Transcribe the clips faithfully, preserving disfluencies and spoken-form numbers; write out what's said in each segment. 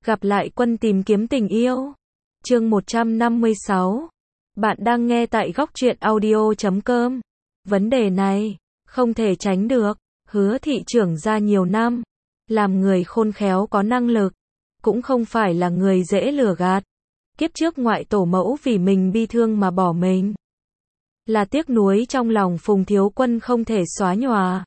Gặp lại Quân tìm kiếm tình yêu. Chương một trăm năm mươi sáu. Bạn đang nghe tại góc truyện audio chấm com. Vấn đề này không thể tránh được. Hứa thị trưởng ra nhiều năm, làm người khôn khéo có năng lực, cũng không phải là người dễ lừa gạt. Kiếp trước ngoại tổ mẫu vì mình bi thương mà bỏ mình, là tiếc nuối trong lòng Phùng Thiếu Quân không thể xóa nhòa.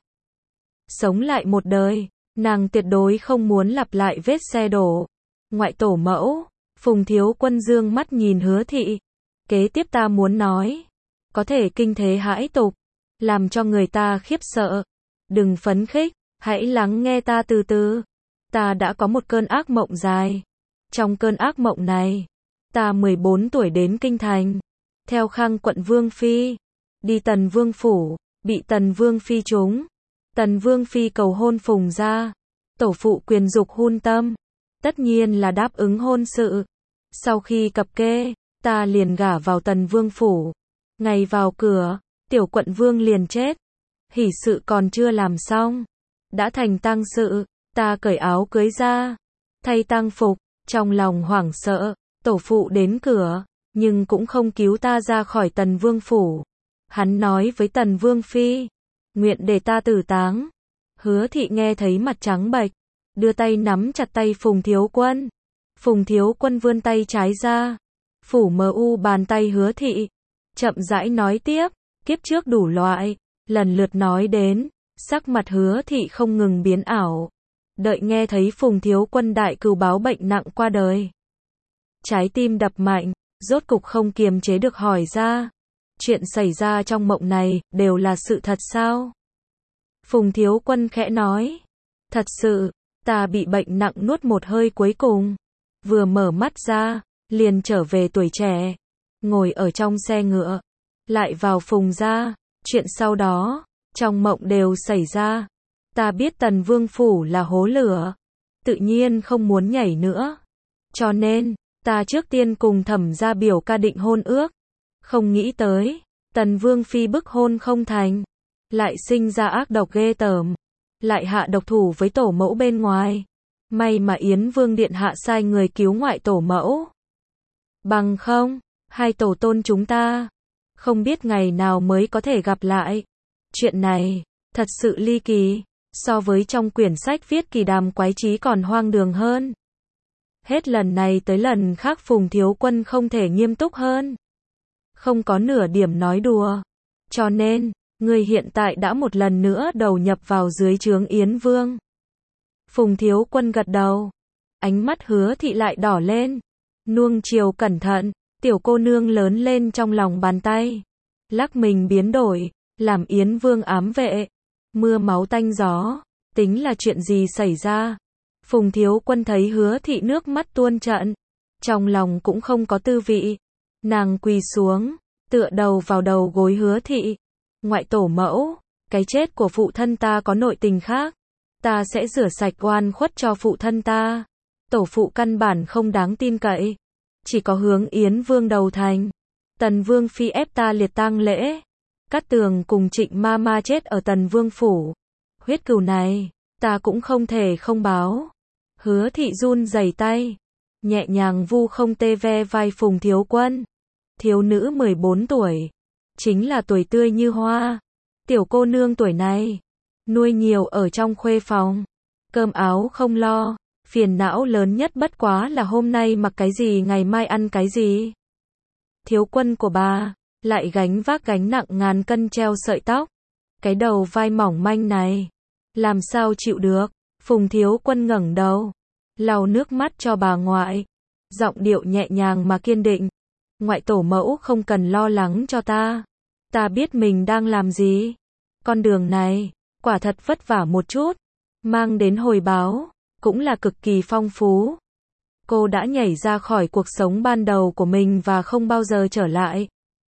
Sống lại một đời, nàng tuyệt đối không muốn lặp lại vết xe đổ. Ngoại tổ mẫu, Phùng Thiếu Quân dương mắt nhìn Hứa thị. Kế tiếp ta muốn nói, có thể kinh thế hãi tục, làm cho người ta khiếp sợ. Đừng phấn khích, hãy lắng nghe ta từ từ. Ta đã có một cơn ác mộng dài. Trong cơn ác mộng này, ta mười bốn tuổi đến Kinh Thành, theo Khang quận Vương Phi, đi Tần Vương Phủ, bị Tần Vương Phi trúng. Tần Vương Phi cầu hôn Phùng gia, tổ phụ quyền dục hun tâm, tất nhiên là đáp ứng hôn sự. Sau khi cập kê, ta liền gả vào Tần Vương Phủ. Ngày vào cửa, tiểu quận vương liền chết. Hỷ sự còn chưa làm xong, đã thành tang sự. Ta cởi áo cưới ra, thay tang phục, trong lòng hoảng sợ. Tổ phụ đến cửa, nhưng cũng không cứu ta ra khỏi Tần Vương Phủ. Hắn nói với Tần Vương Phi, nguyện để ta tử táng. Hứa thị nghe thấy mặt trắng bệch, đưa tay nắm chặt tay Phùng Thiếu Quân. Phùng Thiếu Quân vươn tay trái ra, phủ mờ u bàn tay Hứa thị, chậm rãi nói tiếp. Kiếp trước đủ loại, lần lượt nói đến, sắc mặt Hứa thị không ngừng biến ảo. Đợi nghe thấy Phùng Thiếu Quân đại cừu báo bệnh nặng qua đời, trái tim đập mạnh, rốt cục không kiềm chế được hỏi ra, chuyện xảy ra trong mộng này đều là sự thật sao? Phùng Thiếu Quân khẽ nói, thật sự. Ta bị bệnh nặng nuốt một hơi cuối cùng, vừa mở mắt ra, liền trở về tuổi trẻ, ngồi ở trong xe ngựa, lại vào Phùng gia. Chuyện sau đó, trong mộng đều xảy ra. Ta biết Tần Vương Phủ là hố lửa, tự nhiên không muốn nhảy nữa. Cho nên, ta trước tiên cùng Thẩm gia biểu ca định hôn ước. Không nghĩ tới, Tần Vương Phi bức hôn không thành, lại sinh ra ác độc ghê tởm, lại hạ độc thủ với tổ mẫu bên ngoài. May mà Yến Vương điện hạ sai người cứu ngoại tổ mẫu. Bằng không, hai tổ tôn chúng ta không biết ngày nào mới có thể gặp lại. Chuyện này thật sự ly kỳ, so với trong quyển sách viết kỳ đàm quái trí còn hoang đường hơn. Hết lần này tới lần khác Phùng Thiếu Quân không thể nghiêm túc hơn, không có nửa điểm nói đùa. Cho nên, ngươi hiện tại đã một lần nữa đầu nhập vào dưới trướng Yến Vương. Phùng Thiếu Quân gật đầu, ánh mắt Hứa thị lại đỏ lên. Nuông chiều cẩn thận, tiểu cô nương lớn lên trong lòng bàn tay, lắc mình biến đổi, làm Yến Vương ám vệ. Mưa máu tanh gió, tính là chuyện gì xảy ra? Phùng Thiếu Quân thấy Hứa thị nước mắt tuôn trận, trong lòng cũng không có tư vị. Nàng quỳ xuống, tựa đầu vào đầu gối Hứa thị. Ngoại tổ mẫu, cái chết của phụ thân ta có nội tình khác, ta sẽ rửa sạch oan khuất cho phụ thân ta. Tổ phụ căn bản không đáng tin cậy, chỉ có hướng Yến Vương đầu thành. Tần Vương Phi ép ta liệt tang lễ, Cát Tường cùng Trịnh ma ma chết ở Tần Vương Phủ. Huyết cừu này, ta cũng không thể không báo. Hứa thị run rẩy tay, nhẹ nhàng vu không tê ve vai Phùng Thiếu Quân. Thiếu nữ mười bốn tuổi, chính là tuổi tươi như hoa. Tiểu cô nương tuổi này, nuôi nhiều ở trong khuê phòng, cơm áo không lo, phiền não lớn nhất bất quá là hôm nay mặc cái gì ngày mai ăn cái gì. Thiếu Quân của bà, lại gánh vác gánh nặng ngàn cân treo sợi tóc. Cái đầu vai mỏng manh này, làm sao chịu được. Phùng Thiếu Quân ngẩng đầu, lau nước mắt cho bà ngoại, giọng điệu nhẹ nhàng mà kiên định. Ngoại tổ mẫu không cần lo lắng cho ta. Ta biết mình đang làm gì. Con đường này, quả thật vất vả một chút, mang đến hồi báo, cũng là cực kỳ phong phú. Cô đã nhảy ra khỏi cuộc sống ban đầu của mình và không bao giờ trở lại.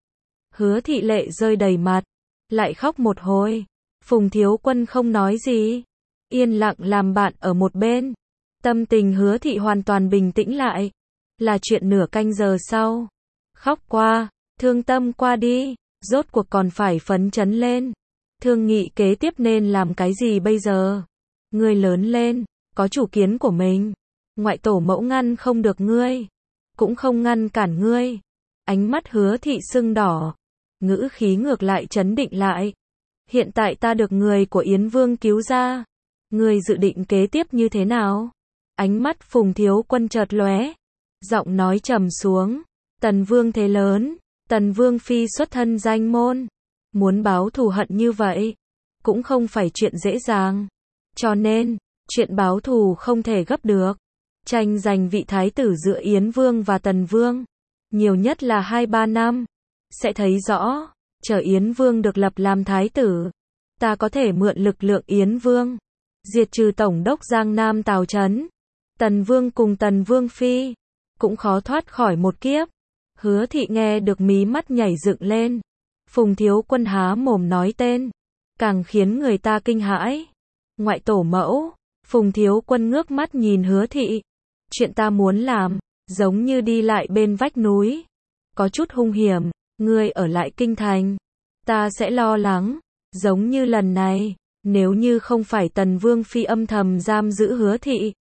Hứa thị lệ rơi đầy mặt, lại khóc một hồi. Phùng Thiếu Quân không nói gì, yên lặng làm bạn ở một bên. Tâm tình Hứa thị hoàn toàn bình tĩnh lại. Là chuyện nửa canh giờ sau. Khóc qua, thương tâm qua đi, rốt cuộc còn phải phấn chấn lên. Thương nghị kế tiếp nên làm cái gì bây giờ? Ngươi lớn lên, có chủ kiến của mình. ngoại tổ mẫu ngăn không được ngươi, cũng không ngăn cản ngươi. Ánh mắt Hứa Thị sưng đỏ, ngữ khí ngược lại trấn định lại. Hiện tại ta được người của Yến Vương cứu ra, ngươi dự định kế tiếp như thế nào? Ánh mắt Phùng Thiếu Quân chợt lóe, giọng nói trầm xuống, Tần Vương thế lớn, Tần Vương phi xuất thân danh môn, muốn báo thù hận như vậy, cũng không phải chuyện dễ dàng. Cho nên, chuyện báo thù không thể gấp được. Tranh giành vị thái tử giữa Yến Vương và Tần Vương, nhiều nhất là hai ba năm, sẽ thấy rõ. Chờ Yến Vương được lập làm thái tử, ta có thể mượn lực lượng Yến Vương, diệt trừ tổng đốc Giang Nam Tào Chấn. Tần Vương cùng Tần Vương phi, cũng khó thoát khỏi một kiếp. Hứa Thị nghe được mí mắt nhảy dựng lên. Phùng Thiếu Quân há mồm nói tên, càng khiến người ta kinh hãi. Ngoại tổ mẫu. Phùng Thiếu Quân ngước mắt nhìn Hứa Thị. Chuyện ta muốn làm, giống như đi lại bên vách núi, có chút hung hiểm. Ngươi ở lại kinh thành, ta sẽ lo lắng. Giống như lần này, nếu như không phải Tần Vương phi âm thầm giam giữ Hứa Thị,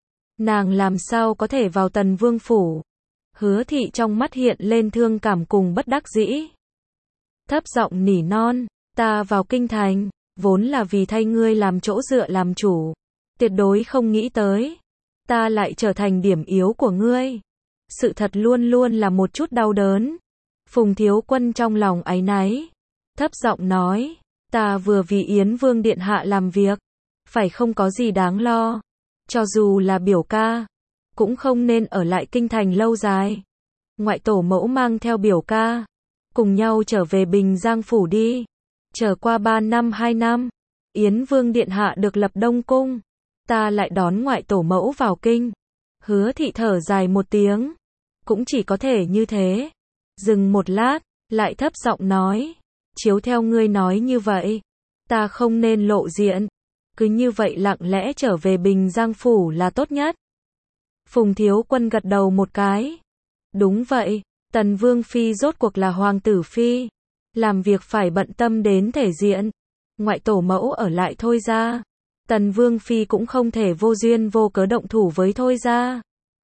nàng làm sao có thể vào Tần Vương phủ? Hứa Thị trong mắt hiện lên thương cảm cùng bất đắc dĩ, thấp giọng nỉ non, ta vào kinh thành, vốn là vì thay ngươi làm chỗ dựa làm chủ, tuyệt đối không nghĩ tới, ta lại trở thành điểm yếu của ngươi. Sự thật luôn luôn là một chút đau đớn. Phùng Thiếu Quân trong lòng áy náy, thấp giọng nói, ta vừa vì Yến Vương điện hạ làm việc, phải không có gì đáng lo. Cho dù là biểu ca, cũng không nên ở lại kinh thành lâu dài. Ngoại tổ mẫu mang theo biểu ca, cùng nhau trở về Bình Giang phủ đi. Trở qua ba năm hai năm, Yến Vương điện hạ được lập Đông cung, ta lại đón ngoại tổ mẫu vào kinh. Hứa Thị thở dài một tiếng, cũng chỉ có thể như thế. Dừng một lát, lại thấp giọng nói, chiếu theo ngươi nói như vậy, ta không nên lộ diện, cứ như vậy lặng lẽ trở về Bình Giang phủ là tốt nhất. Phùng Thiếu Quân gật đầu một cái. Đúng vậy, Tần Vương phi rốt cuộc là hoàng tử phi, làm việc phải bận tâm đến thể diện. Ngoại tổ mẫu ở lại Thôi gia, Tần Vương phi cũng không thể vô duyên vô cớ động thủ với Thôi gia.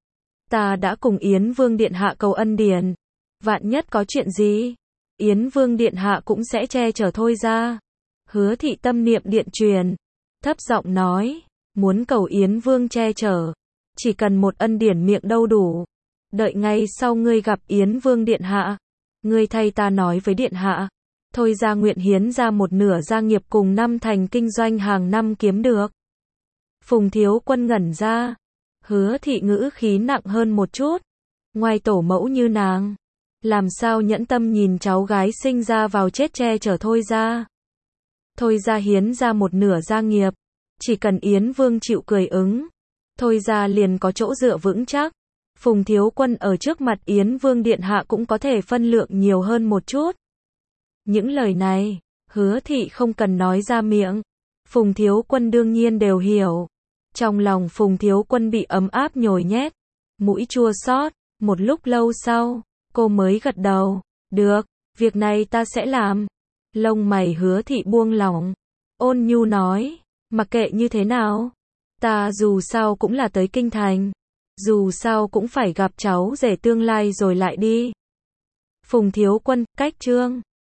Ta đã cùng Yến Vương điện hạ cầu ân điển, vạn nhất có chuyện gì, Yến Vương điện hạ cũng sẽ che chở Thôi gia. Hứa Thị tâm niệm điện truyền, thấp giọng nói, muốn cầu Yến Vương che chở, chỉ cần một ân điển miệng đâu đủ. Đợi ngay sau ngươi gặp Yến Vương điện hạ, ngươi thay ta nói với điện hạ, Thôi gia nguyện hiến ra một nửa gia nghiệp cùng năm thành kinh doanh hàng năm kiếm được. Phùng Thiếu Quân ngẩn ra, Hứa Thị ngữ khí nặng hơn một chút. Ngoài tổ mẫu như nàng, làm sao nhẫn tâm nhìn cháu gái sinh ra vào chết che chở Thôi gia. Thôi gia hiến ra một nửa gia nghiệp, chỉ cần Yến Vương chịu cười ứng, Thôi gia liền có chỗ dựa vững chắc. Phùng Thiếu Quân ở trước mặt Yến Vương điện hạ cũng có thể phân lượng nhiều hơn một chút. Những lời này, Hứa Thị không cần nói ra miệng, Phùng Thiếu Quân đương nhiên đều hiểu. Trong lòng Phùng Thiếu Quân bị ấm áp nhồi nhét, mũi chua xót. Một lúc lâu sau, cô mới gật đầu, được, việc này ta sẽ làm. Lông mày Hứa Thị buông lỏng, ôn nhu nói, mặc kệ như thế nào, ta dù sao cũng là tới kinh thành, dù sao cũng phải gặp cháu rể tương lai rồi lại đi. Phùng Thiếu Quân, cách chương